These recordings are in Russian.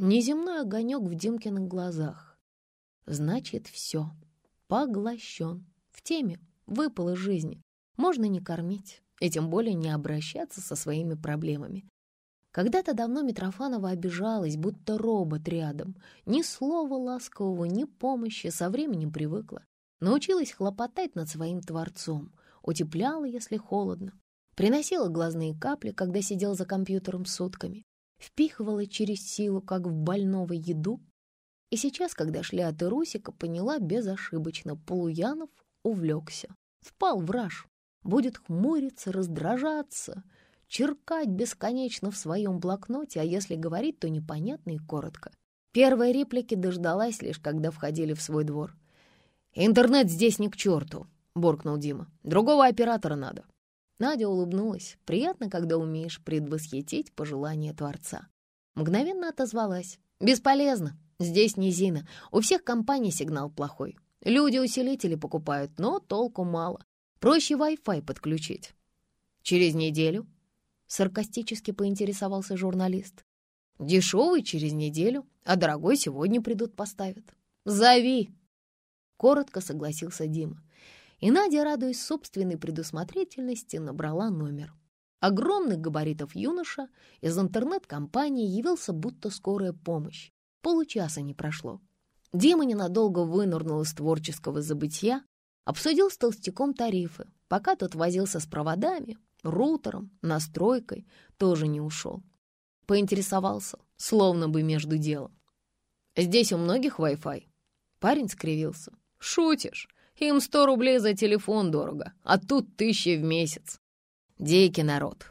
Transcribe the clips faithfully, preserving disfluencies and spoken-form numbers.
неземной огонек в Димкиных глазах. Значит, все, поглощен, в теме, выпал из жизни. Можно не кормить, и тем более не обращаться со своими проблемами. Когда-то давно Митрофанова обижалась, будто робот рядом. Ни слова ласкового, ни помощи, со временем привыкла. Научилась хлопотать над своим творцом, утепляла, если холодно. Приносила глазные капли, когда сидел за компьютером сутками. Впихивала через силу, как в больного, еду. И сейчас, когда шли от Ирусика, поняла безошибочно, Полуянов увлекся, впал в раж. Будет хмуриться, раздражаться, черкать бесконечно в своем блокноте, а если говорить, то непонятно и коротко. Первой реплики дождалась лишь, когда входили в свой двор. «Интернет здесь ни к черту», — буркнул Дима. «Другого оператора надо». Надя улыбнулась. Приятно, когда умеешь предвосхитить пожелания Творца. Мгновенно отозвалась. «Бесполезно. Здесь низина. У всех компаний сигнал плохой. Люди усилители покупают, но толку мало. Проще Wi-Fi подключить». «Через неделю?» — саркастически поинтересовался журналист. «Дешевый через неделю, а дорогой сегодня придут поставят. Зови!» Коротко согласился Дима. И Надя, радуясь собственной предусмотрительности, набрала номер. Огромных габаритов юноша из интернет-компании явился будто скорая помощь. Получаса не прошло. Дима ненадолго вынырнул из творческого забытья, обсудил с толстяком тарифы. Пока тот возился с проводами, рутером, настройкой, тоже не ушел. Поинтересовался, словно бы между делом. «Здесь у многих Wi-Fi?» Парень скривился. «Шутишь? Им сто рублей за телефон дорого, а тут тысяча в месяц. Дикий народ.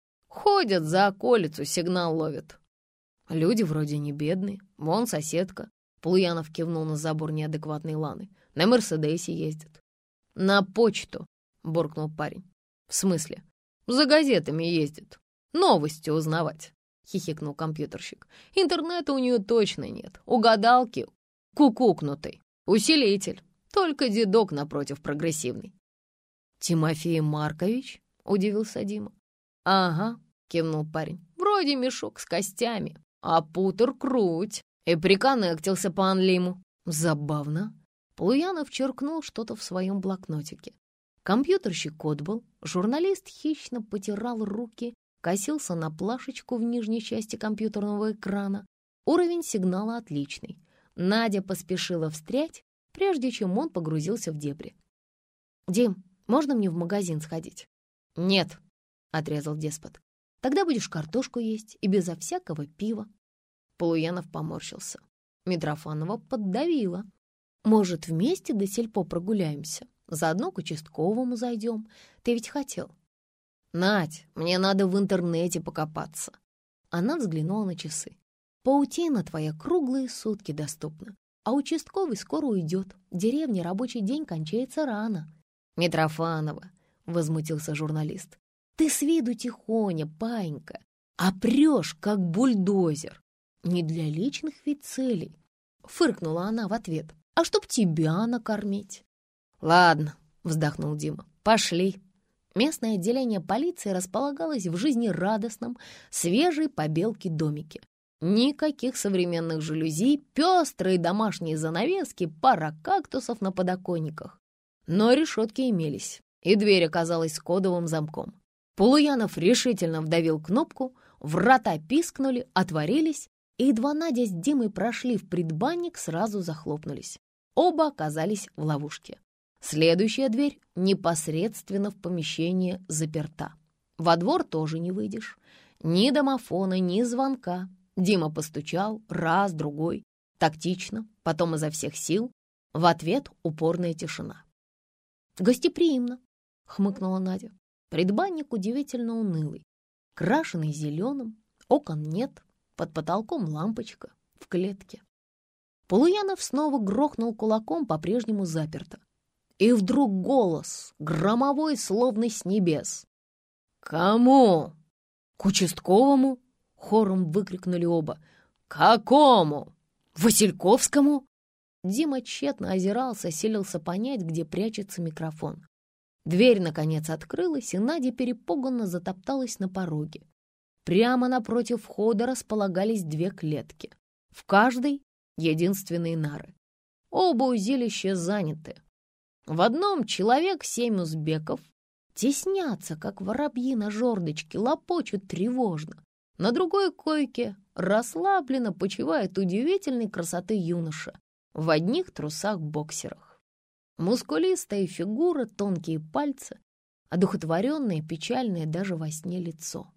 Ходят за околицу, сигнал ловят. Люди вроде не бедные. Вон соседка». Полуянов кивнул на забор неадекватной Ланы. «На Мерседесе ездит». «На почту», — буркнул парень. «В смысле?» «За газетами ездит. Новости узнавать», — хихикнул компьютерщик. «Интернета у нее точно нет. У гадалки кукукнутый. Усилитель. Только дедок напротив прогрессивный». «Тимофей Маркович?» — удивился Дима. «Ага», — кивнул парень. «Вроде мешок с костями, а путер круть». И приконнектился по анлиму. Забавно. Полуянов черкнул что-то в своем блокнотике. Компьютерщик отбыл, журналист хищно потирал руки, косился на плашечку в нижней части компьютерного экрана. Уровень сигнала отличный. Надя поспешила встрять, прежде чем он погрузился в дебри. «Дим, можно мне в магазин сходить?» «Нет», — отрезал деспот. «Тогда будешь картошку есть и безо всякого пива». Полуянов поморщился. Митрофанова поддавила. «Может, вместе до сельпо прогуляемся? Заодно к участковому зайдем. Ты ведь хотел». «Надь, мне надо в интернете покопаться». Она взглянула на часы. «Паутина твоя круглые сутки доступна, а участковый скоро уйдет. В деревне рабочий день кончается рано». «Митрофанова», — возмутился журналист, — «ты с виду тихоня, паинька, а прешь, как бульдозер». «Не для личных ведь целей», — фыркнула она в ответ, «а чтоб тебя накормить». «Ладно», — вздохнул Дима, — «пошли». Местное отделение полиции располагалось в жизнерадостном, свежей побелке домике. Никаких современных жалюзи, пестрые домашние занавески, пара кактусов на подоконниках. Но решетки имелись, и дверь оказалась с кодовым замком. Полуянов решительно вдавил кнопку, врата пискнули, отворились, и едва Надя с Димой прошли в предбанник, сразу захлопнулись. Оба оказались в ловушке. Следующая дверь непосредственно в помещение заперта. Во двор тоже не выйдешь. Ни домофона, ни звонка. Дима постучал раз, другой, тактично, потом изо всех сил. В ответ упорная тишина. «Гостеприимно», — хмыкнула Надя. Предбанник удивительно унылый, крашеный зеленым, окон нет. Под потолком лампочка в клетке. Полуянов снова грохнул кулаком, по-прежнему заперто. И вдруг голос, громовой, словно с небес. «Кому?» «К участковому?» — хором выкрикнули оба. «Какому?» «Васильковскому?» Дима тщетно озирался, силился понять, где прячется микрофон. Дверь, наконец, открылась, и Надя перепуганно затопталась на пороге. Прямо напротив входа располагались две клетки. В каждой единственные нары. Оба узилища заняты. В одном человек семь узбеков теснятся, как воробьи на жердочке, лопочут тревожно. На другой койке расслабленно почивает удивительной красоты юноша в одних трусах-боксерах. Мускулистая фигура, тонкие пальцы, одухотворенное, печальное даже во сне лицо.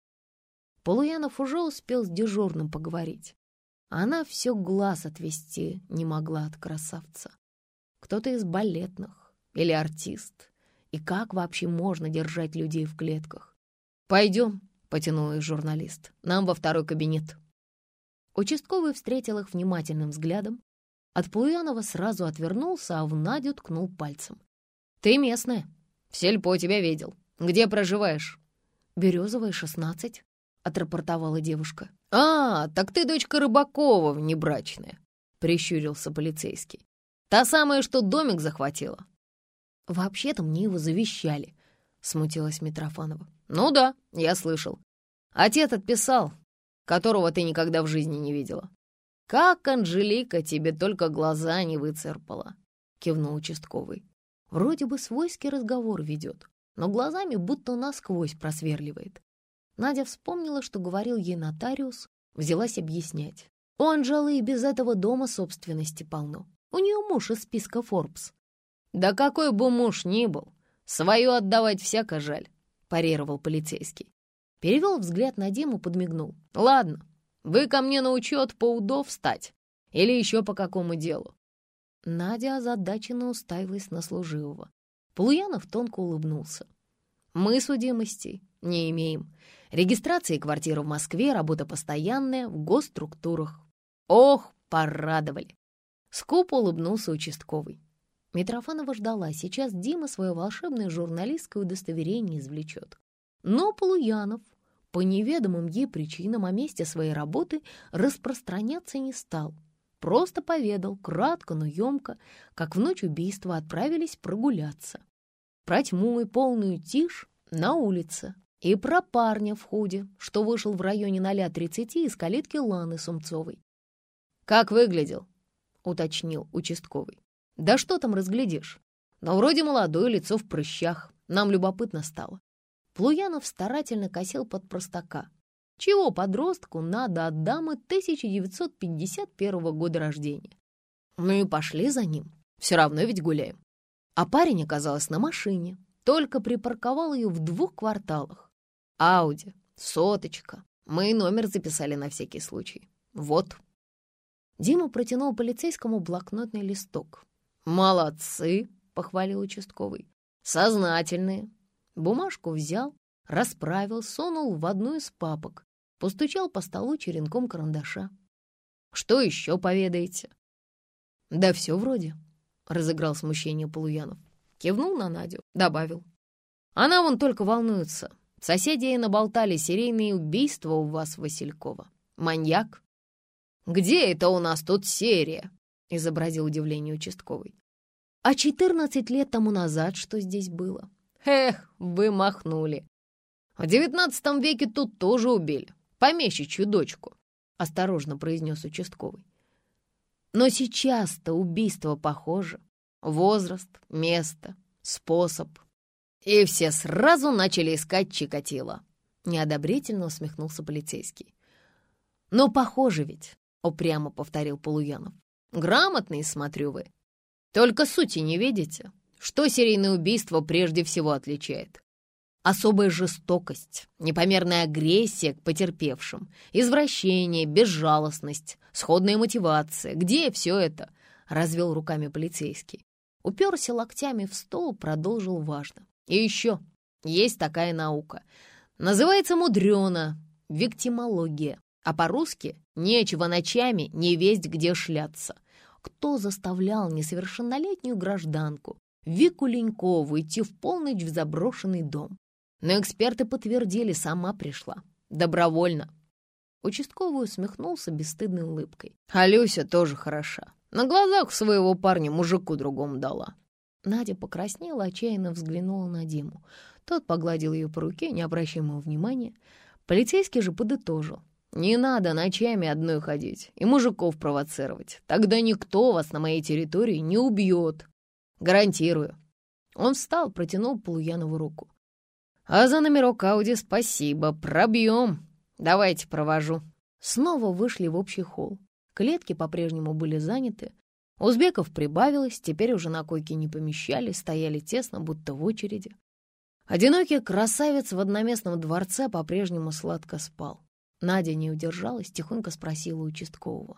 Полуянов уже успел с дежурным поговорить. Она все глаз отвести не могла от красавца. Кто-то из балетных или артист. И как вообще можно держать людей в клетках? «Пойдем», — потянул их журналист, — «нам во второй кабинет». Участковый встретил их внимательным взглядом. От Полуянова сразу отвернулся, а в Надю ткнул пальцем. «Ты местная. В сельпо тебя видел. Где проживаешь?» «Березовая, шестнадцать», — отрапортовала девушка. «А, так ты дочка Рыбакова внебрачная», — прищурился полицейский. «Та самая, что домик захватила». «Вообще-то мне его завещали», — смутилась Митрофанова. «Ну да, я слышал. Отец отписал, которого ты никогда в жизни не видела». «Как Анжелика тебе только глаза не выцарпала», — кивнул участковый. Вроде бы свойский разговор ведет, но глазами будто насквозь просверливает. Надя вспомнила, что говорил ей нотариус, взялась объяснять. У Анжелы и без этого дома собственности полно. У нее муж из списка Forbes. «Да какой бы муж ни был, свое отдавать всяко жаль», — парировал полицейский. Перевел взгляд на Диму, подмигнул. «Ладно, вы ко мне на учет по УДО встать или еще по какому делу?» Надя озадаченно уставилась на служивого. Полуянов тонко улыбнулся. «Мы судимостей не имеем. Регистрация квартиры в Москве, работа постоянная, в госструктурах». «Ох, порадовали!» Скупо улыбнулся участковый. Митрофанова ждала, сейчас Дима свое волшебное журналистское удостоверение извлечет. Но Полуянов по неведомым ей причинам о месте своей работы распространяться не стал. Просто поведал, кратко, но емко, как в ночь убийства отправились прогуляться. Про тьму и полную тишь на улице. И про парня в худе, что вышел в районе ноль тридцать из калитки Ланы Сумцовой. «Как выглядел?» — уточнил участковый. «Да что там разглядишь? Но вроде молодое, лицо в прыщах. Нам любопытно стало». Плуянов старательно косил под простака. Чего подростку надо от дамы тысяча девятьсот пятьдесят первого года рождения? Ну и пошли за ним. Все равно ведь гуляем. А парень оказался на машине. Только припарковал ее в двух кварталах. Ауди, соточка. Мы и номер записали на всякий случай. Вот. Дима протянул полицейскому блокнотный листок. «Молодцы!» — похвалил участковый. «Сознательные». Бумажку взял, расправил, сунул в одну из папок, постучал по столу черенком карандаша. «Что еще поведаете?» «Да все вроде», — разыграл смущение Полуянов. Кивнул на Надю, добавил. «Она вон только волнуется. Соседи ей наболтали серийные убийства у вас, Василькова. Маньяк». «Где это у нас тут серия?» — изобразил удивление участковый. «А четырнадцать лет тому назад что здесь было?» «Эх, вы махнули. В девятнадцатом веке тут тоже убили. Помещичью дочку», — осторожно произнес участковый. «Но сейчас-то убийство похоже. Возраст, место, способ. И все сразу начали искать Чикатило», — неодобрительно усмехнулся полицейский. «Но похоже ведь», — упрямо повторил Полуянов. «Грамотные, смотрю вы. Только сути не видите. Что серийное убийство прежде всего отличает? Особая жестокость, непомерная агрессия к потерпевшим, извращение, безжалостность, сходная мотивация. Где все это?» — развел руками полицейский. Уперся локтями в стол, продолжил важно. «И еще есть такая наука. Называется мудрено виктимология. А по-русски нечего ночами не весть где шляться. Кто заставлял несовершеннолетнюю гражданку Вику Ленькову идти в полночь в заброшенный дом? Но эксперты подтвердили, сама пришла. Добровольно». Участковый усмехнулся бесстыдной улыбкой. «А Люся тоже хороша. На глазах своего парня мужику другому дала». Надя покраснела, отчаянно взглянула на Диму. Тот погладил ее по руке, не обращая ему внимания. Полицейский же подытожил. Не надо ночами одной ходить и мужиков провоцировать. Тогда никто вас на моей территории не убьет. Гарантирую». Он встал, протянул Полуянову руку. «А за номерок Ауди спасибо, пробьем. Давайте провожу». Снова вышли в общий холл. Клетки по-прежнему были заняты. Узбеков прибавилось, теперь уже на койке не помещались, стояли тесно, будто в очереди. Одинокий красавец в одноместном дворце по-прежнему сладко спал. Надя не удержалась, тихонько спросила участкового.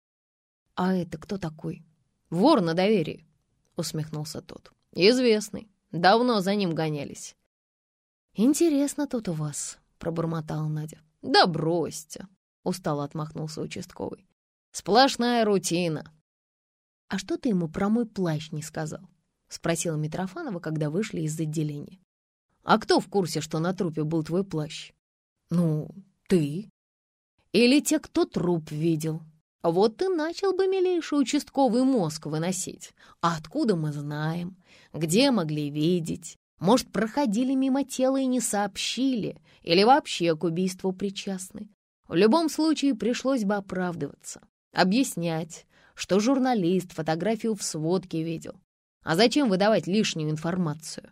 «А это кто такой?» «Вор на доверии», — усмехнулся тот. «Известный. Давно за ним гонялись». «Интересно тут у вас», — пробормотала Надя. «Да бросьте», — устало отмахнулся участковый. «Сплошная рутина». «А что ты ему про мой плащ не сказал?» — спросила Митрофанова, когда вышли из отделения. «А кто в курсе, что на трупе был твой плащ?» «Ну, ты. Или те, кто труп видел. Вот ты начал бы, милейший участковый, мозг выносить. А откуда мы знаем? Где могли видеть? Может, проходили мимо тела и не сообщили? Или вообще к убийству причастны? В любом случае пришлось бы оправдываться, объяснять, что журналист фотографию в сводке видел. А зачем выдавать лишнюю информацию?»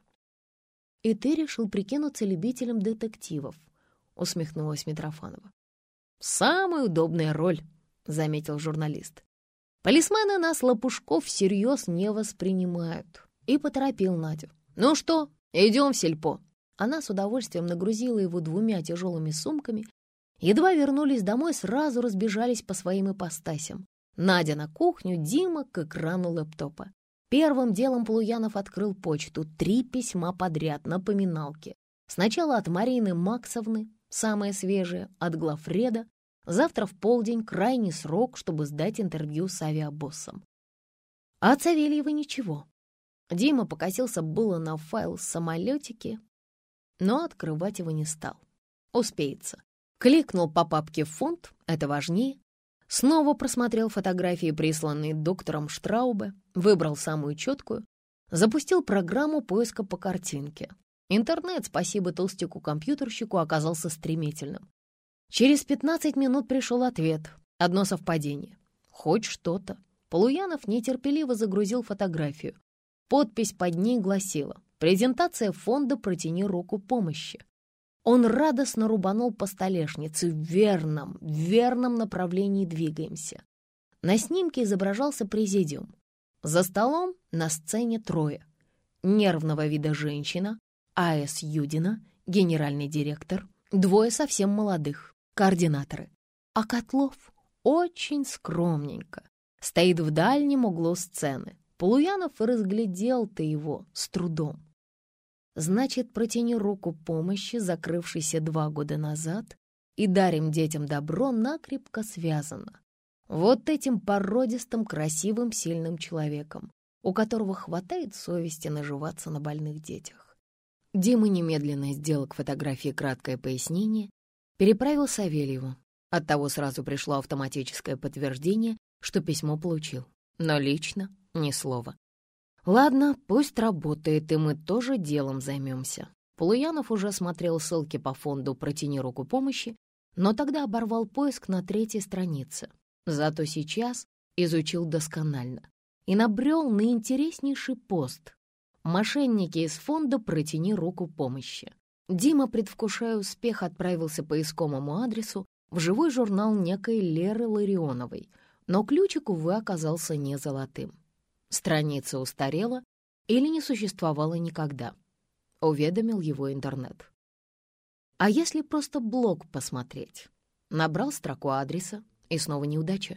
«И ты решил прикинуться любителем детективов», — усмехнулась Митрофанова. «Самая удобная роль», — заметил журналист. «Полисмены нас, лопушков, всерьез не воспринимают». И поторопил Надю. «Ну что, идем в сельпо». Она с удовольствием нагрузила его двумя тяжелыми сумками. Едва вернулись домой, сразу разбежались по своим ипостасям. Надя на кухню, Дима к экрану лэптопа. Первым делом Полуянов открыл почту. Три письма подряд, напоминалки. Сначала от Марины Максовны, самое свежее, от главреда. Завтра в полдень крайний срок, чтобы сдать интервью с авиабоссом. А от Савельева ничего. Дима покосился было на файл самолетики, но открывать его не стал. Успеется. Кликнул по папке в фонд, это важнее. Снова просмотрел фотографии, присланные доктором Штраубе, выбрал самую четкую, запустил программу поиска по картинке. Интернет, спасибо толстяку-компьютерщику, оказался стремительным. Через пятнадцать минут пришел ответ. Одно совпадение. Хоть что-то. Полуянов нетерпеливо загрузил фотографию. Подпись под ней гласила: «Презентация фонда «Протяни руку помощи». Он радостно рубанул по столешнице. В верном, в верном направлении двигаемся. На снимке изображался президиум. За столом на сцене трое. Нервного вида женщина, А С Юдина, генеральный директор, двое совсем молодых, координаторы. А Котлов очень скромненько стоит в дальнем углу сцены. Полуянов разглядел-то его с трудом. Значит, «Протяни руку помощи», закрывшийся два года назад, и «Дарим детям добро» накрепко связано. Вот этим породистым, красивым, сильным человеком, у которого хватает совести наживаться на больных детях. Дима немедленно сделал к фотографии краткое пояснение, переправил Савельеву. Оттого сразу пришло автоматическое подтверждение, что письмо получил, но лично ни слова. Ладно, пусть работает, и мы тоже делом займемся. Полуянов уже смотрел ссылки по фонду «Протяни руку помощи», но тогда оборвал поиск на третьей странице. Зато сейчас изучил досконально и набрел на интереснейший пост. Мошенники из фонда «Протяни руку помощи». Дима, предвкушая успех, отправился по искомому адресу в живой журнал некой Леры Ларионовой, но ключик, увы, оказался не золотым. Страница устарела или не существовала никогда, уведомил его интернет. А если просто блог посмотреть? Набрал строку адреса, и снова неудача.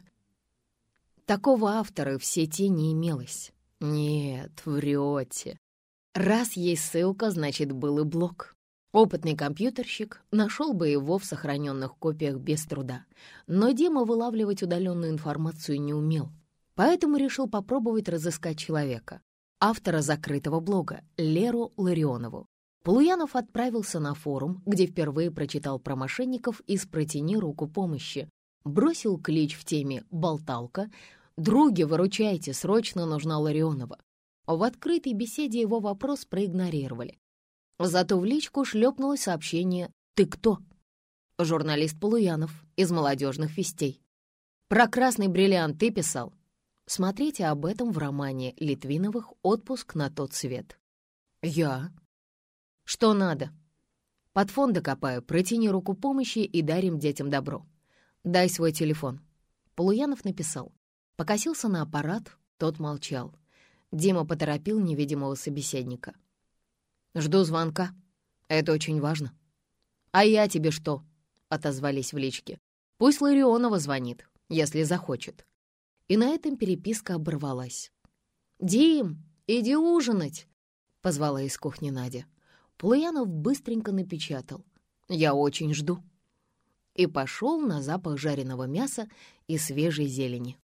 Такого автора в сети не имелось. Нет, врете. Раз есть ссылка, значит, был и блог. Опытный компьютерщик нашел бы его в сохраненных копиях без труда. Но Дима вылавливать удаленную информацию не умел. Поэтому решил попробовать разыскать человека, автора закрытого блога, Леру Ларионову. Полуянов отправился на форум, где впервые прочитал про мошенников из «Протяни руку помощи», бросил клич в теме «Болталка», «Други, выручайте, срочно нужна Ларионова». В открытой беседе его вопрос проигнорировали. Зато в личку шлепнулось сообщение «Ты кто?». Журналист Полуянов из «Молодежных вестей». Про красный бриллиант ты писал? Смотрите об этом в романе Литвиновых «Отпуск на тот свет». Я? Что надо? Под фон докопаю, протяни руку помощи и дарим детям добро. Дай свой телефон. Полуянов написал. Покосился на аппарат, тот молчал. Дима поторопил невидимого собеседника. «Жду звонка. Это очень важно». «А я тебе что?» — отозвались в личке. «Пусть Ларионова звонит, если захочет». И на этом переписка оборвалась. «Дим, иди ужинать!» — позвала из кухни Надя. Полуянов быстренько напечатал. «Я очень жду». И пошел на запах жареного мяса и свежей зелени.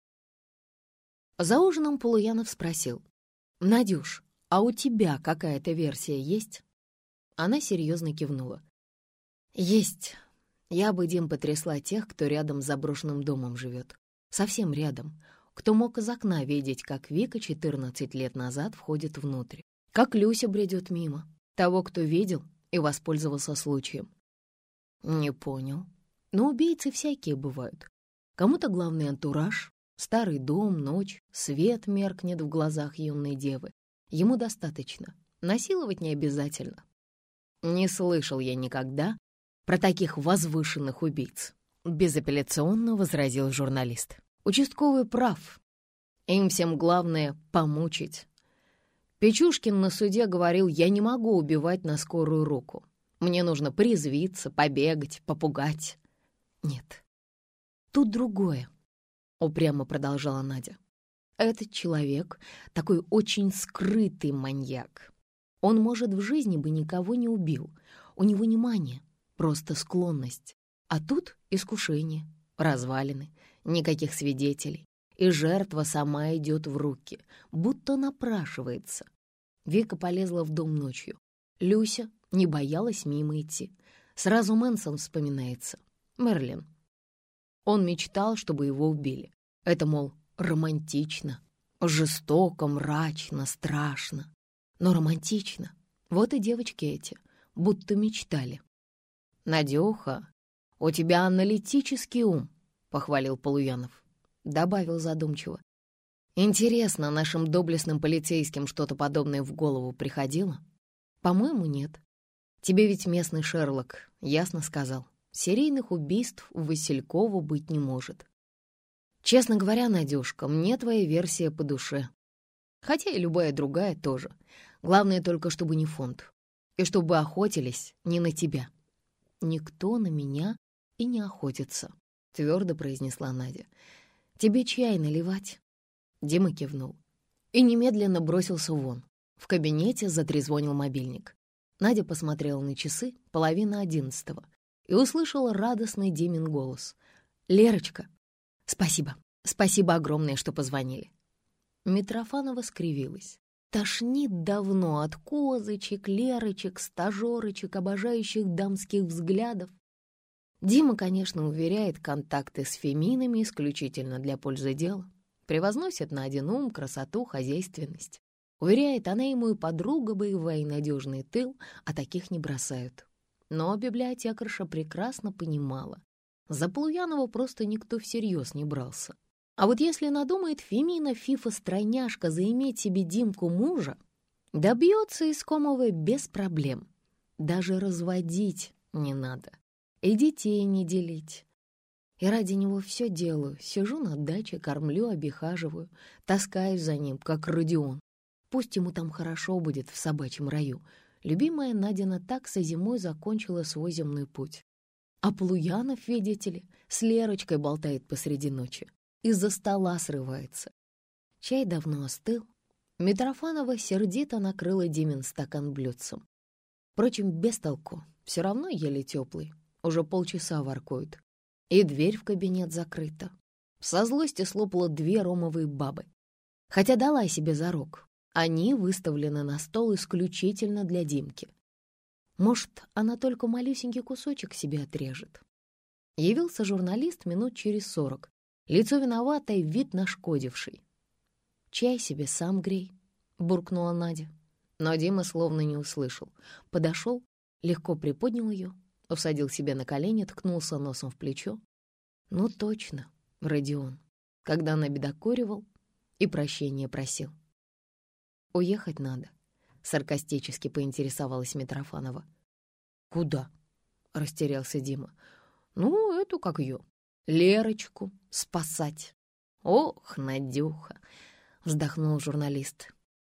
За ужином Полуянов спросил. «Надюш, а у тебя какая-то версия есть?» Она серьезно кивнула. «Есть. Я бы, Дим, потрясла тех, кто рядом с заброшенным домом живет. Совсем рядом. Кто мог из окна видеть, как Вика четырнадцать лет назад входит внутрь. Как Люся бредет мимо. Того, кто видел и воспользовался случаем». «Не понял. Но убийцы всякие бывают. Кому-то главный антураж, старый дом, ночь, свет меркнет в глазах юной девы. Ему достаточно. Насиловать не обязательно». «Не слышал я никогда про таких возвышенных убийц», — безапелляционно возразил журналист. «Участковый прав. Им всем главное — помучить. Печушкин на суде говорил, я не могу убивать на скорую руку. Мне нужно порезвиться, побегать, попугать». «Нет, тут другое», — упрямо продолжала Надя. «Этот человек такой очень скрытый маньяк. Он, может, в жизни бы никого не убил. У него не мания, просто склонность. А тут искушение, развалины, никаких свидетелей. И жертва сама идет в руки, будто напрашивается. Вика полезла в дом ночью. Люся не боялась мимо идти. Сразу Мэнсон вспоминается. Мерлин. Он мечтал, чтобы его убили. Это, мол, романтично, жестоко, мрачно, страшно. Но романтично. Вот и девочки эти, будто мечтали. «Надюха, у тебя аналитический ум», — похвалил Полуянов. Добавил задумчиво. «Интересно, нашим доблестным полицейским что-то подобное в голову приходило? По-моему, нет. Тебе ведь местный Шерлок ясно сказал. Серийных убийств у Василькова быть не может. Честно говоря, Надюшка, мне твоя версия по душе. Хотя и любая другая тоже. Главное только, чтобы не фонд. И чтобы охотились не на тебя». «Никто на меня и не охотится», — твердо произнесла Надя. «Тебе чай наливать?» Дима кивнул и немедленно бросился вон. В кабинете затрезвонил мобильник. Надя посмотрела на часы, половина одиннадцатого, и услышала радостный Димин голос. «Лерочка, спасибо, спасибо огромное, что позвонили». Митрофанова скривилась. Тошнит давно от козочек, лерочек, стажерочек, обожающих дамских взглядов. Дима, конечно, уверяет, контакты с феминами исключительно для пользы дела. Превозносит на один ум, красоту, хозяйственность. Уверяет, она ему и подруга боевая, и надежный тыл, а таких не бросают. Но библиотекарша прекрасно понимала. За Полуянова просто никто всерьез не брался. А вот если надумает Фемина Фифа-стройняшка заиметь себе Димку мужа, добьется искомого без проблем. Даже разводить не надо. И детей не делить. И ради него все делаю. Сижу на даче, кормлю, обихаживаю, таскаюсь за ним, как Родион. Пусть ему там хорошо будет в собачьем раю. Любимая Надина такса зимой закончила свой земной путь. А Полуянов, видите ли, с Лерочкой болтает посреди ночи. Из-за стола срывается. Чай давно остыл. Митрофанова сердито накрыла Димин стакан блюдцем. Впрочем, без толку. Все равно еле теплый. Уже полчаса воркует. И дверь в кабинет закрыта. Со злости слопала две ромовые бабы. Хотя дала себе зарок. Они выставлены на стол исключительно для Димки. Может, она только малюсенький кусочек себе отрежет. Явился журналист минут через сорок. Лицо виноватое, вид нашкодивший. «Чай себе сам грей», — буркнула Надя. Но Дима словно не услышал. Подошел, легко приподнял ее, усадил себе на колени, ткнулся носом в плечо. Ну точно, Родион, когда набедокуривал и прощения просил. «Уехать надо», — саркастически поинтересовалась Митрофанова. «Куда?» — растерялся Дима. «Ну, эту как ее, Лерочку спасать». «Ох, Надюха!» — вздохнул журналист.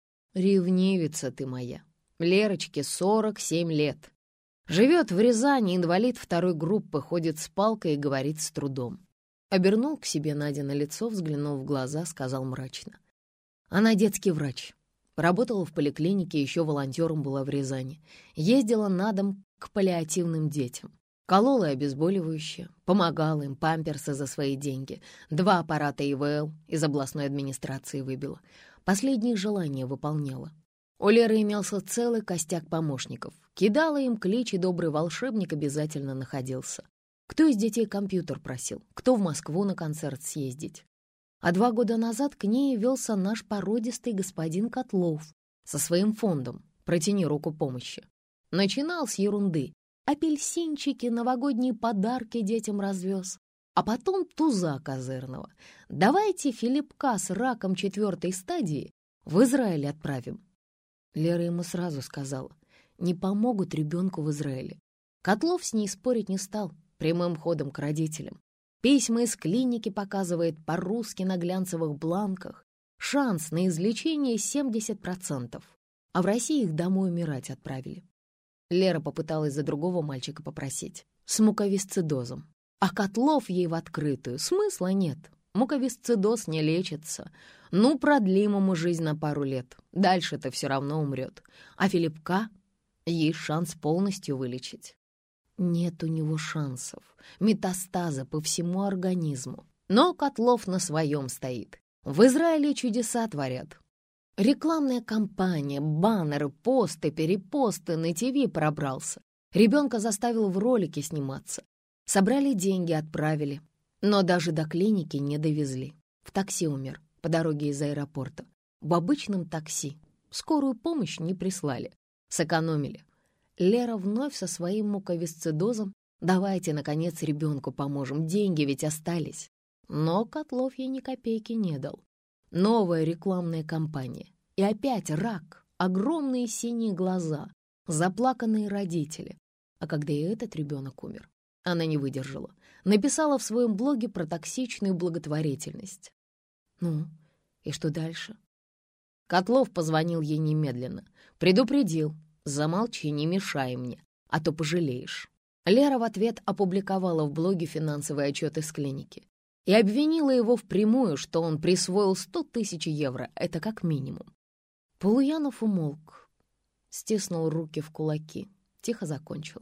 «Ревнивица ты моя. Лерочке сорок семь лет. Живет в Рязани, инвалид второй группы, ходит с палкой и говорит с трудом». Обернул к себе Надя на лицо, взглянул в глаза, сказал мрачно. «Она детский врач. Работала в поликлинике, еще волонтером была в Рязани. Ездила на дом к паллиативным детям. Колола обезболивающее, помогала им, памперсы за свои деньги. Два аппарата И В Л из областной администрации выбила. Последние желания выполняла. У Леры имелся целый костяк помощников. Кидала им клич, и добрый волшебник обязательно находился. Кто из детей компьютер просил, кто в Москву на концерт съездить. А два года назад к ней явился наш породистый господин Котлов со своим фондом «Протяни руку помощи». Начинал с ерунды. Апельсинчики, новогодние подарки детям развез. А потом туза козырного. Давайте Филиппка с раком четвертой стадии в Израиль отправим. Лера ему сразу сказала, не помогут ребенку в Израиле. Котлов с ней спорить не стал, прямым ходом к родителям. Письма из клиники показывает по-русски на глянцевых бланках. Шанс на излечение семьдесят процентов. А в России их домой умирать отправили. Лера попыталась за другого мальчика попросить, с муковисцидозом. А Котлов ей в открытую. Смысла нет. Муковисцидоз не лечится. Ну, продлим ему жизнь на пару лет. Дальше-то все равно умрет. А Филиппка есть шанс полностью вылечить. Нет у него шансов. Метастаза по всему организму. Но Котлов на своем стоит. В Израиле чудеса творят. Рекламная кампания, баннеры, посты, перепосты, на ТВ пробрался. Ребенка заставил в ролике сниматься. Собрали деньги, отправили. Но даже до клиники не довезли. В такси умер, по дороге из аэропорта. В обычном такси. Скорую помощь не прислали. Сэкономили. Лера вновь со своим муковисцидозом. Давайте, наконец, ребенку поможем. Деньги ведь остались. Но Котлов ей ни копейки не дал. Новая рекламная кампания. И опять рак, огромные синие глаза, заплаканные родители. А когда и этот ребенок умер, она не выдержала. Написала в своем блоге про токсичную благотворительность. Ну, и что дальше? Котлов позвонил ей немедленно. Предупредил. Замолчи, не мешай мне, а то пожалеешь. Лера в ответ опубликовала в блоге финансовый отчет из клиники и обвинила его впрямую, что он присвоил сто тысяч евро, это как минимум. Полуянов умолк, стиснул руки в кулаки, тихо закончил.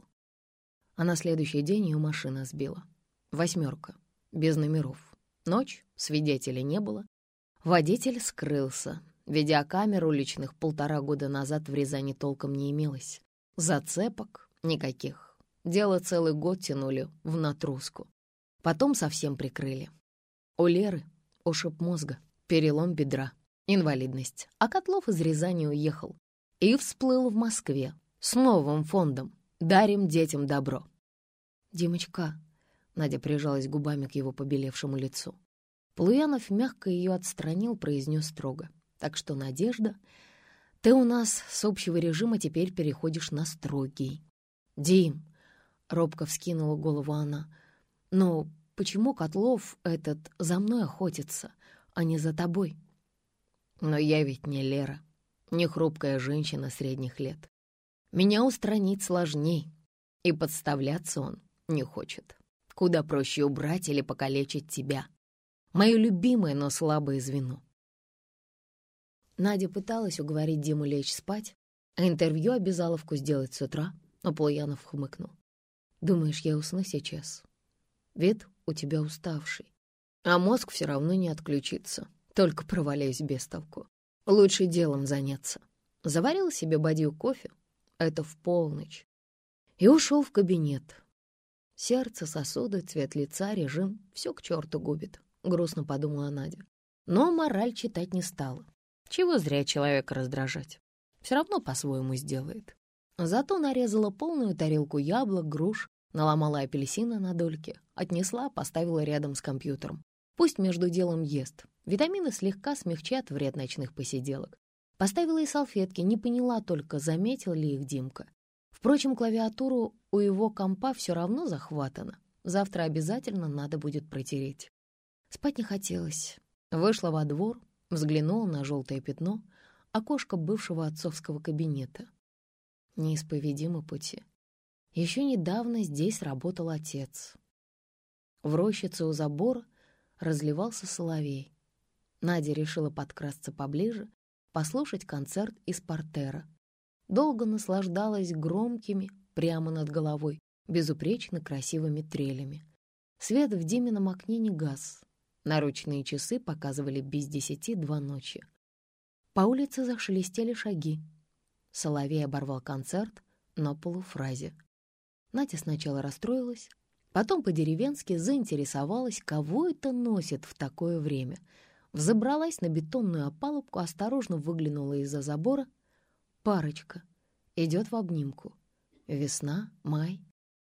А на следующий день ее машина сбила. Восьмерка, без номеров. Ночь, свидетелей не было. Водитель скрылся. Видеокамер уличных полтора года назад в Рязани толком не имелось. Зацепок никаких. Дело целый год тянули в натруску. Потом совсем прикрыли. У Леры ушиб мозга, перелом бедра, инвалидность. А Котлов из Рязани уехал и всплыл в Москве с новым фондом «Дарим детям добро». «Димочка», — Надя прижалась губами к его побелевшему лицу. Полуянов мягко ее отстранил, произнес строго. «Так что, Надежда, ты у нас с общего режима теперь переходишь на строгий». «Дим», — робко вскинула голову она, — «но почему Котлов этот за мной охотится, а не за тобой?» «Но я ведь не Лера, не хрупкая женщина средних лет. Меня устранить сложней, и подставляться он не хочет. Куда проще убрать или покалечить тебя, мое любимое, но слабое звено». Надя пыталась уговорить Диму лечь спать, а интервью обязаловку сделать с утра, но Полуянов хмыкнул. «Думаешь, я усну сейчас? Вид у тебя уставший, а мозг все равно не отключится, только проваляюсь без толку. Лучше делом заняться». Заварил себе бадью кофе, это в полночь, и ушел в кабинет. Сердце, сосуды, цвет лица, режим — все к черту губит, грустно подумала Надя. Но мораль читать не стала. Чего зря человека раздражать, все равно по-своему сделает. Зато нарезала полную тарелку яблок, груш, Наломала апельсина на дольки, отнесла, поставила рядом с компьютером. Пусть между делом ест. Витамины слегка смягчат вред ночных посиделок. Поставила и салфетки, не поняла только, заметил ли их Димка. Впрочем, клавиатуру у его компа все равно захватана. Завтра обязательно надо будет протереть. Спать не хотелось. Вышла во двор, взглянула на желтое пятно, окошко бывшего отцовского кабинета. Неисповедимы пути. Еще недавно здесь работал отец. В рощице у забора разливался соловей. Надя решила подкрасться поближе, послушать концерт из портера. Долго наслаждалась громкими, прямо над головой, безупречно красивыми трелями. Свет в Димином окне не гас. Наручные часы показывали без десяти два ночи. По улице зашелестели шаги. Соловей оборвал концерт на полуфразе. Надя сначала расстроилась, потом по-деревенски заинтересовалась, кого это носит в такое время. Взобралась на бетонную опалубку, осторожно выглянула из-за забора. Парочка идет в обнимку. Весна, май.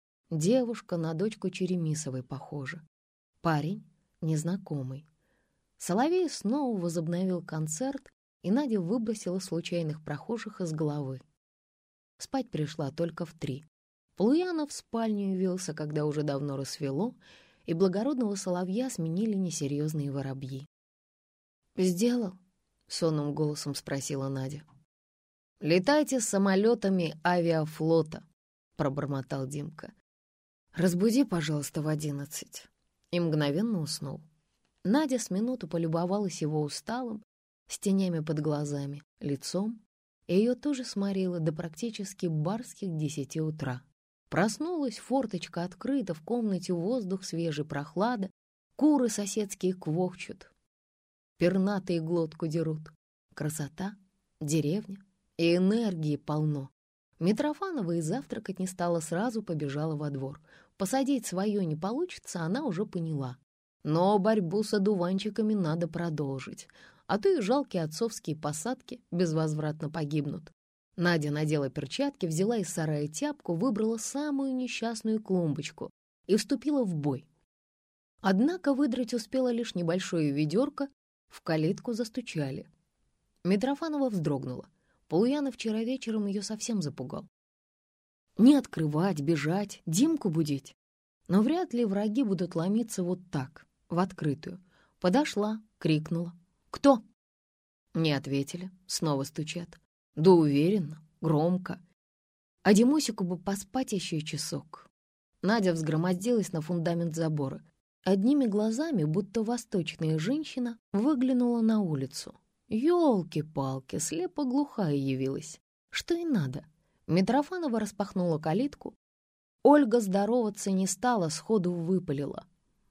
Девушка на дочку Черемисовой похожа. Парень незнакомый. Соловей снова возобновил концерт, и Надя выбросила случайных прохожих из головы. Спать пришла только в три. Полуянов в спальню явился, когда уже давно рассвело, и благородного соловья сменили несерьезные воробьи. «Сделал?» — сонным голосом спросила Надя. «Летайте с самолетами авиафлота», — пробормотал Димка. «Разбуди, пожалуйста, в одиннадцать». И мгновенно уснул. Надя с минуту полюбовалась его усталым, с тенями под глазами, лицом, и ее тоже сморило до практически барских десяти утра. Проснулась, форточка открыта, в комнате воздух свежий, прохлада, куры соседские квохчут, пернатые глотку дерут. Красота, деревня и энергии полно. Митрофанова и завтракать не стала, сразу побежала во двор. Посадить свое не получится, она уже поняла. Но борьбу с одуванчиками надо продолжить, а то и жалкие отцовские посадки безвозвратно погибнут. Надя надела перчатки, взяла из сарая тяпку, выбрала самую несчастную клумбочку и вступила в бой. Однако выдрать успела лишь небольшое ведерко, в калитку застучали. Митрофанова вздрогнула. Полуянов вчера вечером ее совсем запугал. Не открывать, бежать, Димку будить. Но вряд ли враги будут ломиться вот так, в открытую. Подошла, крикнула. «Кто?» Не ответили, снова стучат. Да уверенно, громко. А Димусику бы поспать еще часок. Надя взгромоздилась на фундамент забора. Одними глазами, будто восточная женщина, выглянула на улицу. Ёлки-палки, слепо-глухая явилась. Что и надо. Митрофанова распахнула калитку. Ольга здороваться не стала, сходу выпалила.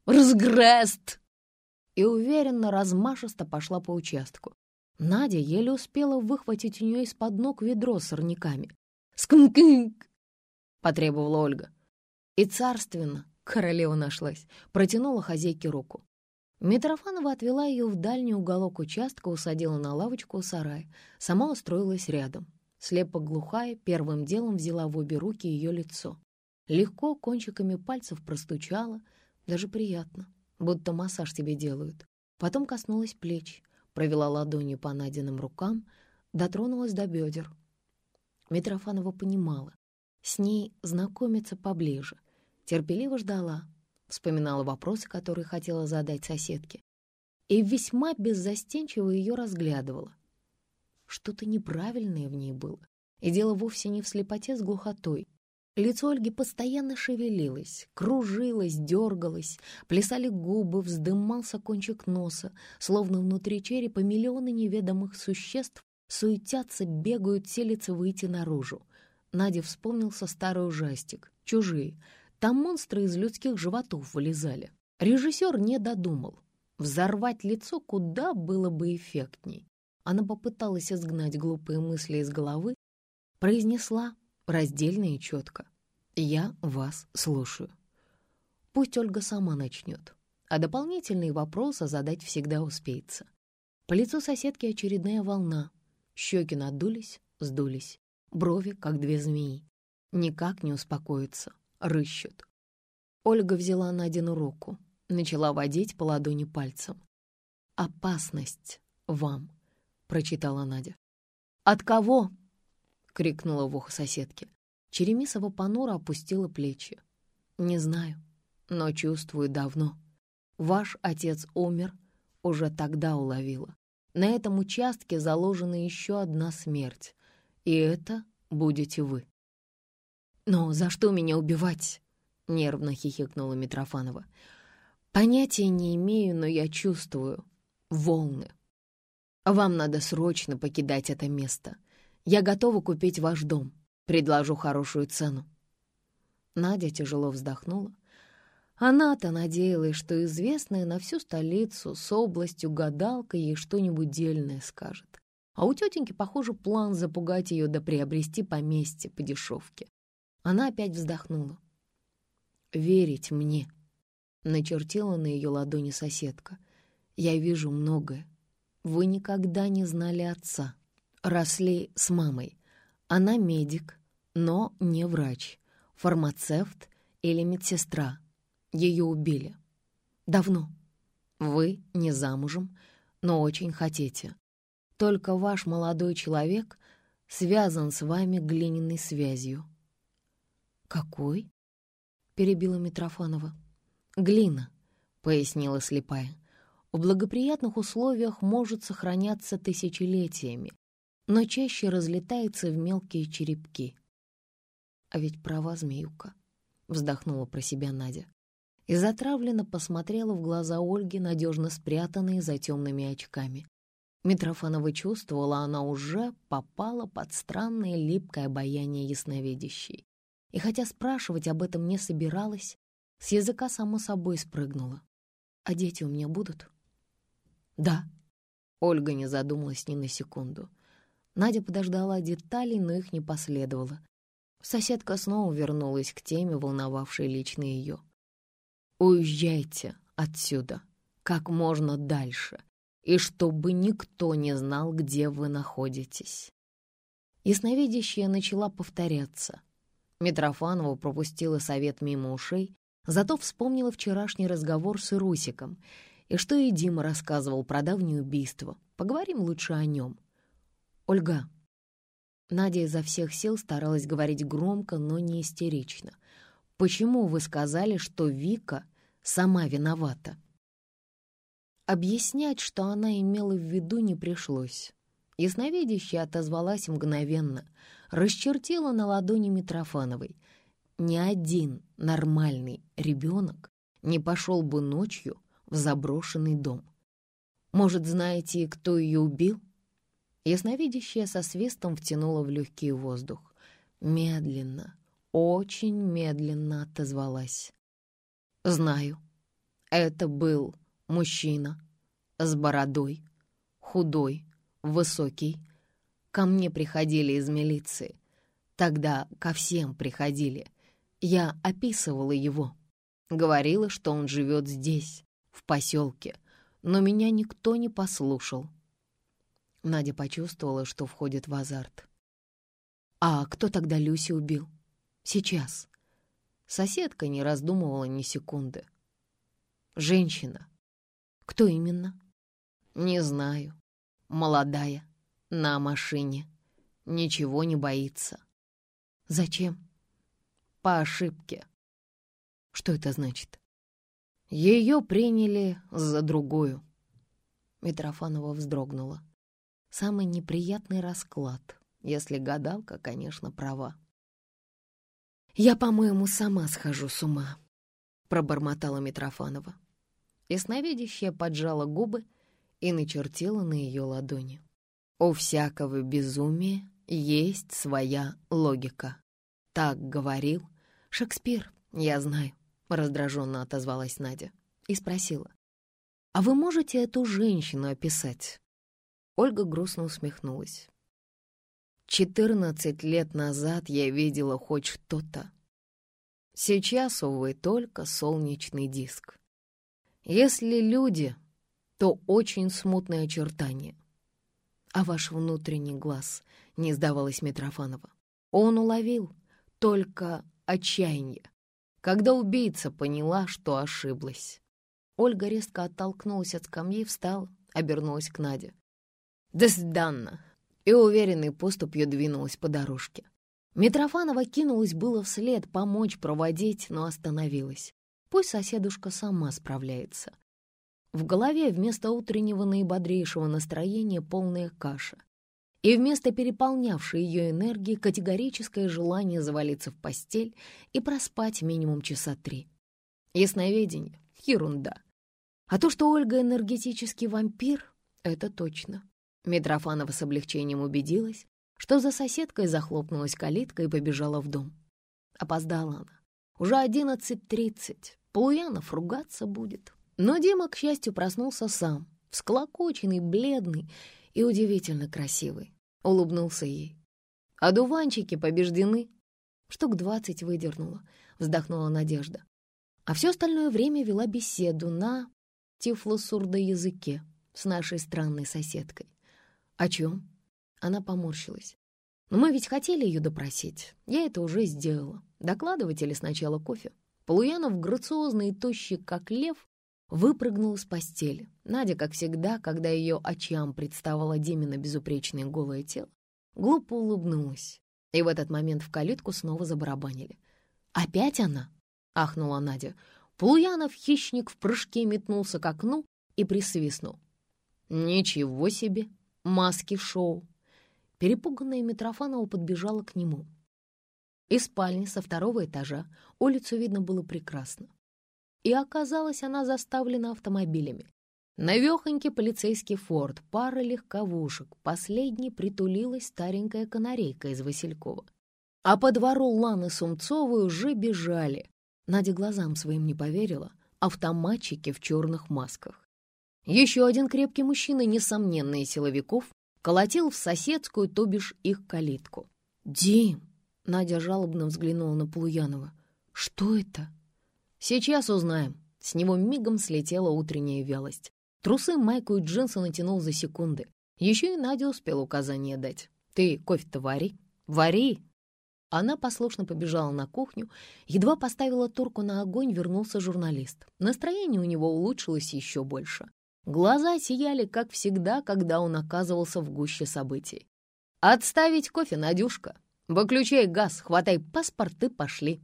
«Разгрест!» И уверенно, размашисто пошла по участку. Надя еле успела выхватить у нее из-под ног ведро с сорняками. «Скнк-кнк!» — потребовала Ольга. И царственно, королева нашлась, протянула хозяйке руку. Митрофанова отвела ее в дальний уголок участка, усадила на лавочку у сарая, сама устроилась рядом. Слепо-глухая первым делом взяла в обе руки ее лицо. Легко кончиками пальцев простучала, даже приятно, будто массаж тебе делают. Потом коснулась плеч, провела ладонью по Надиным рукам, дотронулась до бедер. Митрофанова понимала, с ней знакомиться поближе, терпеливо ждала, вспоминала вопросы, которые хотела задать соседке, и весьма беззастенчиво ее разглядывала. Что-то неправильное в ней было, и дело вовсе не в слепоте с глухотой. Лицо Ольги постоянно шевелилось, кружилось, дергалось, плясали губы, вздымался кончик носа, словно внутри черепа миллионы неведомых существ суетятся, бегают, селятся выйти наружу. Наде вспомнился старый ужастик «Чужие». Там монстры из людских животов вылезали. Режиссер не додумал. Взорвать лицо куда было бы эффектней. Она попыталась изгнать глупые мысли из головы, произнесла раздельно и четко: «Я вас слушаю». Пусть Ольга сама начнет, а дополнительные вопросы задать всегда успеется. По лицу соседки очередная волна. Щеки надулись, сдулись, брови, как две змеи. Никак не успокоятся, рыщут. Ольга взяла Надину руку, начала водить по ладони пальцем. «Опасность вам», — прочитала Надя. «От кого?» — крикнула в ухо соседке. Черемисова понуро опустила плечи. «Не знаю, но чувствую давно. Ваш отец умер, уже тогда уловила. На этом участке заложена еще одна смерть, и это будете вы». «Но за что меня убивать?» — нервно хихикнула Митрофанова. «Понятия не имею, но я чувствую. Волны. Вам надо срочно покидать это место. Я готова купить ваш дом. Предложу хорошую цену». Надя тяжело вздохнула. Она-то надеялась, что известная на всю столицу с областью гадалка ей что-нибудь дельное скажет. А у тетеньки, похоже, план запугать ее да приобрести поместье по дешевке. Она опять вздохнула. «Верить мне», — начертила на ее ладони соседка. «Я вижу многое. Вы никогда не знали отца. Росли с мамой. Она медик, но не врач, фармацевт или медсестра. Ее убили. Давно. Вы не замужем, но очень хотите. Только ваш молодой человек связан с вами глиняной связью». «Какой?» — перебила Митрофанова. «Глина», — пояснила слепая. «В благоприятных условиях может сохраняться тысячелетиями, но чаще разлетается в мелкие черепки». «А ведь права змеюка», — вздохнула про себя Надя. И затравленно посмотрела в глаза Ольги, надежно спрятанные за темными очками. Митрофанова чувствовала, она уже попала под странное липкое обаяние ясновидящей. И хотя спрашивать об этом не собиралась, с языка само собой спрыгнула. «А дети у меня будут?» «Да». Ольга не задумалась ни на секунду. Надя подождала деталей, но их не последовало. Соседка снова вернулась к теме, волновавшей лично ее. «Уезжайте отсюда как можно дальше, и чтобы никто не знал, где вы находитесь». Ясновидящая начала повторяться. Митрофанова пропустила совет мимо ушей, зато вспомнила вчерашний разговор с Ирусиком и что и Дима рассказывал про давнее убийство. Поговорим лучше о нем. «Ольга». Надя изо всех сил старалась говорить громко, но не истерично. «Почему вы сказали, что Вика сама виновата?» Объяснять, что она имела в виду, не пришлось. Ясновидящая отозвалась мгновенно, расчертила на ладони Митрофановой. Ни один нормальный ребенок не пошел бы ночью в заброшенный дом. «Может, знаете, кто ее убил?» Ясновидящая со свистом втянула в легкий воздух. Медленно, очень медленно отозвалась. «Знаю. Это был мужчина с бородой, худой, высокий. Ко мне приходили из милиции. Тогда ко всем приходили. Я описывала его. Говорила, что он живет здесь, в поселке, но меня никто не послушал». Надя почувствовала, что входит в азарт. «А кто тогда Люси убил? Сейчас?» Соседка не раздумывала ни секунды. «Женщина». «Кто именно?» «Не знаю. Молодая, на машине. Ничего не боится». «Зачем?» «По ошибке». «Что это значит?» «Ее приняли за другую». Митрофанова вздрогнула. Самый неприятный расклад, если гадалка, конечно, права. «Я, по-моему, сама схожу с ума», — пробормотала Митрофанова. Ясновидящая поджала губы и начертила на ее ладони. «У всякого безумия есть своя логика. Так говорил Шекспир, я знаю», — раздраженно отозвалась Надя и спросила. «А вы можете эту женщину описать?» Ольга грустно усмехнулась. «Четырнадцать лет назад я видела хоть что-то. Сейчас, увы, только солнечный диск. Если люди, то очень смутные очертания. А ваш внутренний глаз», — не сдавалась Митрофанова. «Он уловил только отчаяние, когда убийца поняла, что ошиблась. Ольга резко оттолкнулась от скамьи, встала, обернулась к Наде. «До свидания!» И уверенной поступью двинулась по дорожке. Митрофанова кинулась было вслед помочь проводить, но остановилась. Пусть соседушка сама справляется. В голове вместо утреннего наибодрейшего настроения полная каша. И вместо переполнявшей ее энергии категорическое желание завалиться в постель и проспать минимум часа три. Ясновидение — ерунда. А то, что Ольга энергетический вампир, это точно. Митрофанова с облегчением убедилась, что за соседкой захлопнулась калитка и побежала в дом. Опоздала она. Уже одиннадцать тридцать. Полуянов ругаться будет. Но Дима, к счастью, проснулся сам, всклокоченный, бледный и удивительно красивый. Улыбнулся ей. «Одуванчики побеждены». Штук двадцать выдернула, вздохнула Надежда. А все остальное время вела беседу на тифло-сурдоязыке с нашей странной соседкой. «О чем?» Она поморщилась. «Но мы ведь хотели ее допросить. Я это уже сделала. Докладывать или сначала кофе?» Полуянов, грациозный и тощий, как лев, выпрыгнул из постели. Надя, как всегда, когда ее очам представало Димина безупречное голое тело, глупо улыбнулась. И в этот момент в калитку снова забарабанили. «Опять она?» — ахнула Надя. Полуянов, хищник, в прыжке метнулся к окну и присвистнул. «Ничего себе! Маски-шоу!» Перепуганная Митрофанова подбежала к нему. Из спальни со второго этажа улицу видно было прекрасно. И оказалось, она заставлена автомобилями. Навехонький полицейский форт, пара легковушек, последней притулилась старенькая канарейка из Василькова. А по двору Ланы Сумцовой уже бежали. Надя глазам своим не поверила, автоматчики в черных масках. Еще один крепкий мужчина, несомненно, из силовиков, колотил в соседскую, то бишь их калитку. «Дим!» — Надя жалобно взглянула на Полуянова. «Что это?» «Сейчас узнаем». С него мигом слетела утренняя вялость. Трусы, майку и джинсы натянул за секунды. Еще и Надя успела указание дать. «Ты кофе-то вари, вари!» Она послушно побежала на кухню. Едва поставила турку на огонь, вернулся журналист. Настроение у него улучшилось еще больше. Глаза сияли, как всегда, когда он оказывался в гуще событий. «Отставить кофе, Надюшка! Выключай газ, хватай паспорт и пошли!»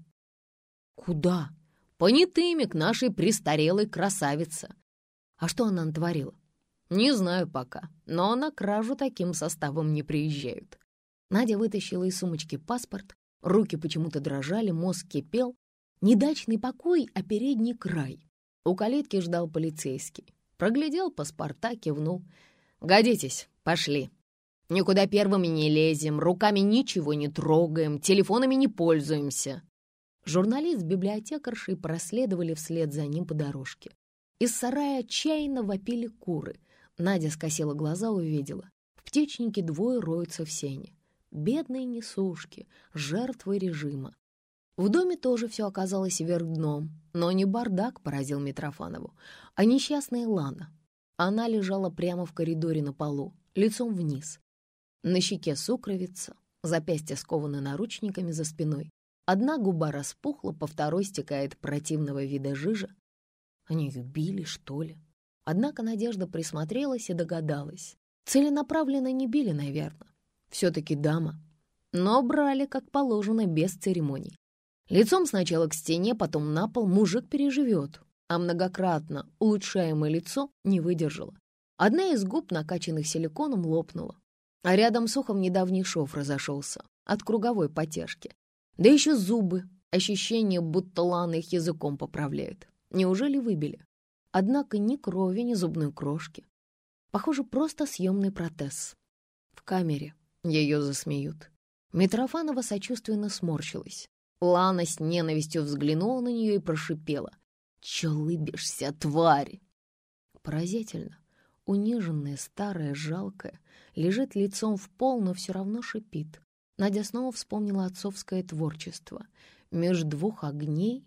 «Куда?» «Понятыми к нашей престарелой красавице!» «А что она натворила?» «Не знаю пока, но на кражу таким составом не приезжают». Надя вытащила из сумочки паспорт, руки почему-то дрожали, мозг кипел. Недачный покой, а передний край. У калитки ждал полицейский. Проглядел паспорта, кивнул. «Годитесь, пошли. Никуда первыми не лезем, руками ничего не трогаем, телефонами не пользуемся». Журналист с библиотекаршей проследовали вслед за ним по дорожке. Из сарая отчаянно вопили куры. Надя скосила глаза, увидела. В птичнике двое роются в сене. Бедные несушки, жертвы режима. В доме тоже все оказалось вверх дном, но не бардак поразил Митрофанову, а несчастная Лана. Она лежала прямо в коридоре на полу, лицом вниз. На щеке сукровица, запястья скованы наручниками за спиной. Одна губа распухла, по второй стекает противного вида жижа. Они ее били, что ли? Однако Надежда присмотрелась и догадалась. Целенаправленно не били, наверное. Все-таки дама. Но брали, как положено, без церемоний. Лицом сначала к стене, потом на пол. Мужик переживет, а многократно улучшаемое лицо не выдержало. Одна из губ, накачанных силиконом, лопнула. А рядом с ухом недавний шов разошелся от круговой потяжки. Да еще зубы, ощущение, будто Лана их языком поправляет. Неужели выбили? Однако ни крови, ни зубной крошки. Похоже, просто съемный протез. В камере ее засмеют. Митрофанова сочувственно сморщилась. Лана с ненавистью взглянула на нее и прошипела. «Че лыбишься, тварь?» Поразительно. Униженная, старая, жалкая, лежит лицом в пол, но все равно шипит. Надя снова вспомнила отцовское творчество. Меж двух огней,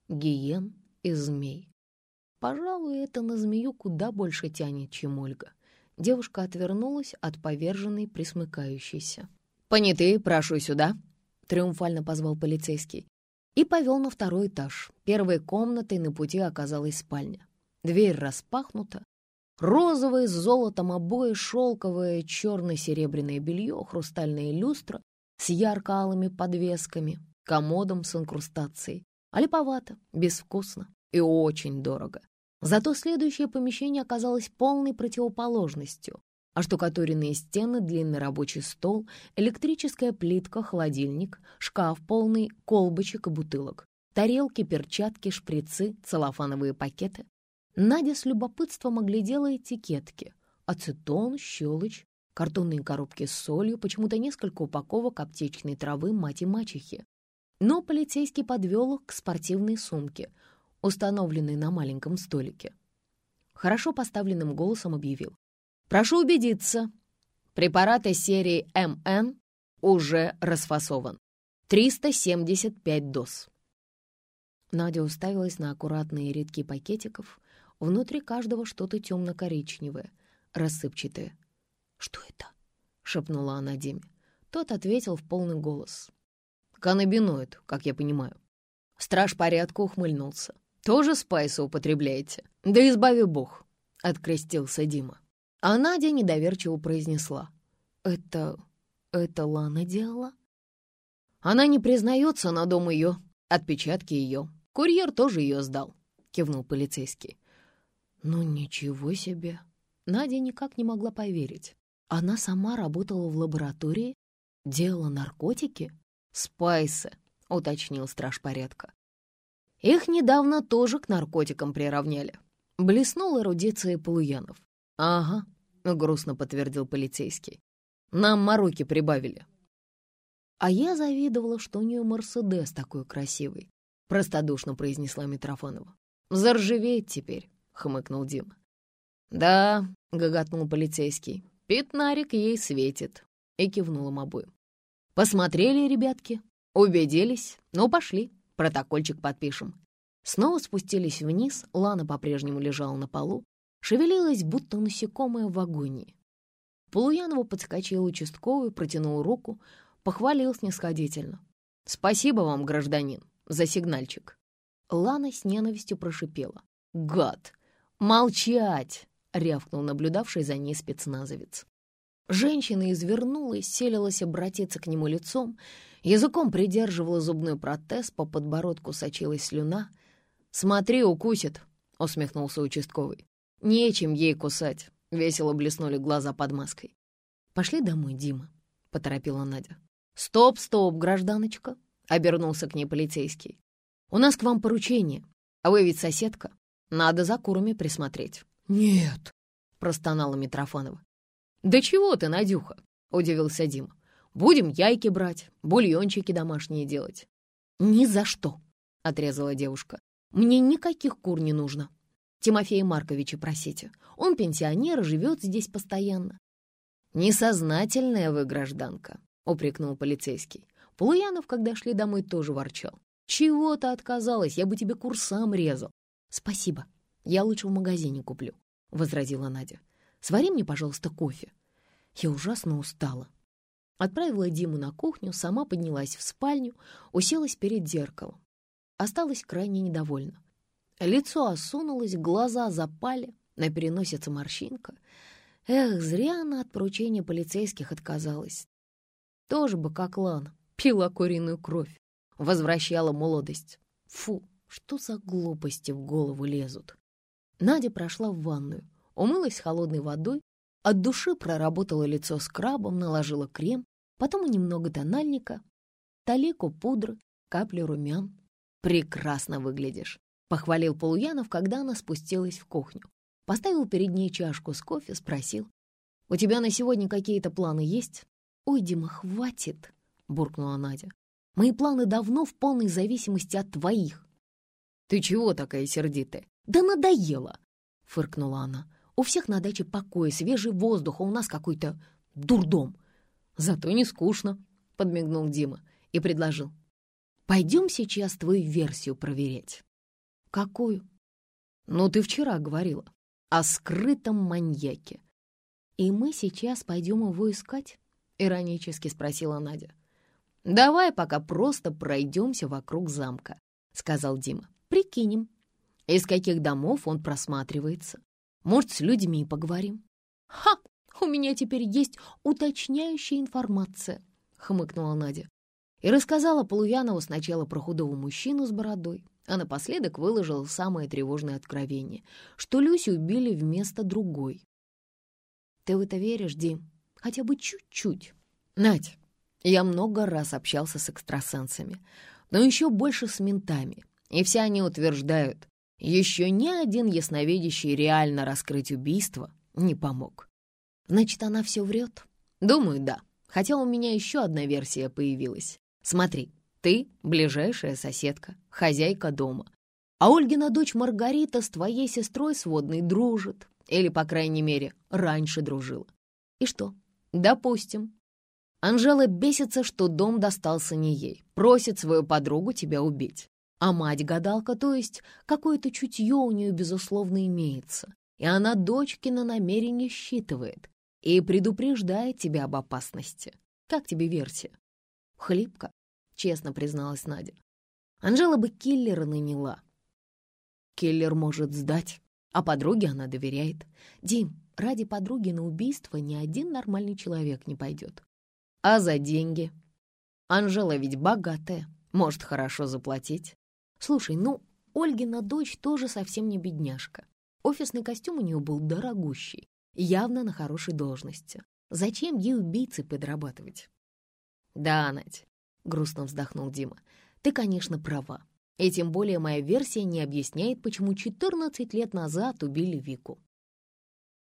гиен и змей. Пожалуй, это на змею куда больше тянет, чем Ольга. Девушка отвернулась от поверженной присмыкающейся. «Понятые, прошу сюда!» — триумфально позвал полицейский. и повел на второй этаж. Первой комнатой на пути оказалась спальня. Дверь распахнута. Розовые с золотом обои, шелковое черно-серебряное белье, хрустальная люстра с ярко-алыми подвесками, комодом с инкрустацией. А липовато, безвкусно и очень дорого. Зато следующее помещение оказалось полной противоположностью. Оштукатуренные стены, длинный рабочий стол, электрическая плитка, холодильник, шкаф полный колбочек и бутылок, тарелки, перчатки, шприцы, целлофановые пакеты. Надя с любопытством оглядела этикетки. Ацетон, щелочь, картонные коробки с солью, почему-то несколько упаковок аптечной травы мать и мачехи. Но полицейский подвел их к спортивной сумке, установленной на маленьком столике. Хорошо поставленным голосом объявил: «Прошу убедиться, препарат из серии эм эн уже расфасован. триста семьдесят пять доз». Надя уставилась на аккуратные рядки пакетиков. Внутри каждого что-то темно-коричневое, рассыпчатое. «Что это?» — шепнула она Диме. Тот ответил в полный голос: «Каннабиноид, как я понимаю». Страж порядка ухмыльнулся. «Тоже спайсы употребляете? Да избави бог», — открестился Дима. А Надя недоверчиво произнесла: «Это... это Лана делала?» «Она не признается, на дом ее, отпечатки ее. Курьер тоже ее сдал», — кивнул полицейский. «Ну ничего себе!» Надя никак не могла поверить. Она сама работала в лаборатории, делала наркотики? «Спайсы», — уточнил страж порядка. «Их недавно тоже к наркотикам приравняли», — блеснул эрудицией Полуянов. «Ага», — грустно подтвердил полицейский. «Нам мороки прибавили». «А я завидовала, что у нее Мерседес такой красивый», — простодушно произнесла Митрофанова. «Заржавеет теперь», — хмыкнул Дима. «Да», — гоготнул полицейский, — «пятнарик ей светит», — и кивнул им обоим. «Посмотрели, ребятки, убедились, ну пошли, протокольчик подпишем». Снова спустились вниз, Лана по-прежнему лежала на полу, шевелилась, будто насекомое в агонии. Полуянова подскочил участковый, протянул руку, похвалил снисходительно: «Спасибо вам, гражданин, за сигнальчик». Лана с ненавистью прошипела: «Гад!» «Молчать!» — рявкнул наблюдавший за ней спецназовец. Женщина извернулась, селилась обратиться к нему лицом, языком придерживала зубной протез, по подбородку сочилась слюна. «Смотри, укусит!» — усмехнулся участковый. «Нечем ей кусать!» — весело блеснули глаза под маской. «Пошли домой, Дима», — поторопила Надя. «Стоп, стоп, гражданочка!» — обернулся к ней полицейский. «У нас к вам поручение, а вы ведь соседка. Надо за курами присмотреть». «Нет», — простонала Митрофанова. «Да чего ты, Надюха?» — удивился Дима. «Будем яйки брать, бульончики домашние делать». «Ни за что», — отрезала девушка. «Мне никаких кур не нужно. Тимофея Марковича просите. Он пенсионер, живет здесь постоянно». «Несознательная вы, гражданка», — упрекнул полицейский. Полуянов, когда шли домой, тоже ворчал. «Чего ты отказалась? Я бы тебе кур сам резал». «Спасибо, я лучше в магазине куплю», — возразила Надя. «Свари мне, пожалуйста, кофе. Я ужасно устала». Отправила Диму на кухню, сама поднялась в спальню, уселась перед зеркалом. Осталась крайне недовольна. Лицо осунулось, глаза запали, на переносице морщинка. Эх, зря она от поручения полицейских отказалась. Тоже бы, как Лана, пила куриную кровь, возвращала молодость. Фу, что за глупости в голову лезут. Надя прошла в ванную, умылась холодной водой, от души проработала лицо скрабом, наложила крем, потом немного тональника, талику пудры, каплю румян. «Прекрасно выглядишь», — похвалил Полуянов, когда она спустилась в кухню. Поставил перед ней чашку с кофе, спросил: «У тебя на сегодня какие-то планы есть?» «Ой, Дима, хватит», — буркнула Надя. «Мои планы давно в полной зависимости от твоих». «Ты чего такая сердитая?» «Да надоело», — фыркнула она. «У всех на даче покой, свежий воздух, а у нас какой-то дурдом». «Зато не скучно», — подмигнул Дима и предложил: «Пойдем сейчас твою версию проверять». «Какую?» «Ну, ты вчера говорила о скрытом маньяке». «И мы сейчас пойдем его искать?» — иронически спросила Надя. «Давай пока просто пройдемся вокруг замка», — сказал Дима. «Прикинем, из каких домов он просматривается. Может, с людьми поговорим». «Ха! У меня теперь есть уточняющая информация», — хмыкнула Надя. И рассказала Полуянову сначала про худого мужчину с бородой, а напоследок выложила самое тревожное откровение, что Люсю убили вместо другой. «Ты в это веришь, Дим? Хотя бы чуть-чуть?» «Надь, я много раз общался с экстрасенсами, но еще больше с ментами, и все они утверждают, еще ни один ясновидящий реально раскрыть убийство не помог». «Значит, она все врет?» «Думаю, да. Хотя у меня еще одна версия появилась. Смотри, ты ближайшая соседка, хозяйка дома, а Ольгина дочь Маргарита с твоей сестрой сводной дружит, или, по крайней мере, раньше дружила. И что? Допустим. Анжела бесится, что дом достался не ей, просит свою подругу тебя убить. А мать-гадалка, то есть какое-то чутье у нее, безусловно, имеется, и она дочкино намерение считывает и предупреждает тебя об опасности. Как тебе версия?» «Хлипко», — честно призналась Надя. «Анжела бы киллера наняла. Киллер может сдать, а подруге она доверяет. Дим, ради подруги на убийство ни один нормальный человек не пойдет. А за деньги? Анжела ведь богатая, может хорошо заплатить. Слушай, ну, Ольгина дочь тоже совсем не бедняжка. Офисный костюм у нее был дорогущий, явно на хорошей должности. Зачем ей убийцей подрабатывать?» «Да, Надь», — грустно вздохнул Дима, — «ты, конечно, права. И тем более моя версия не объясняет, почему четырнадцать лет назад убили Вику.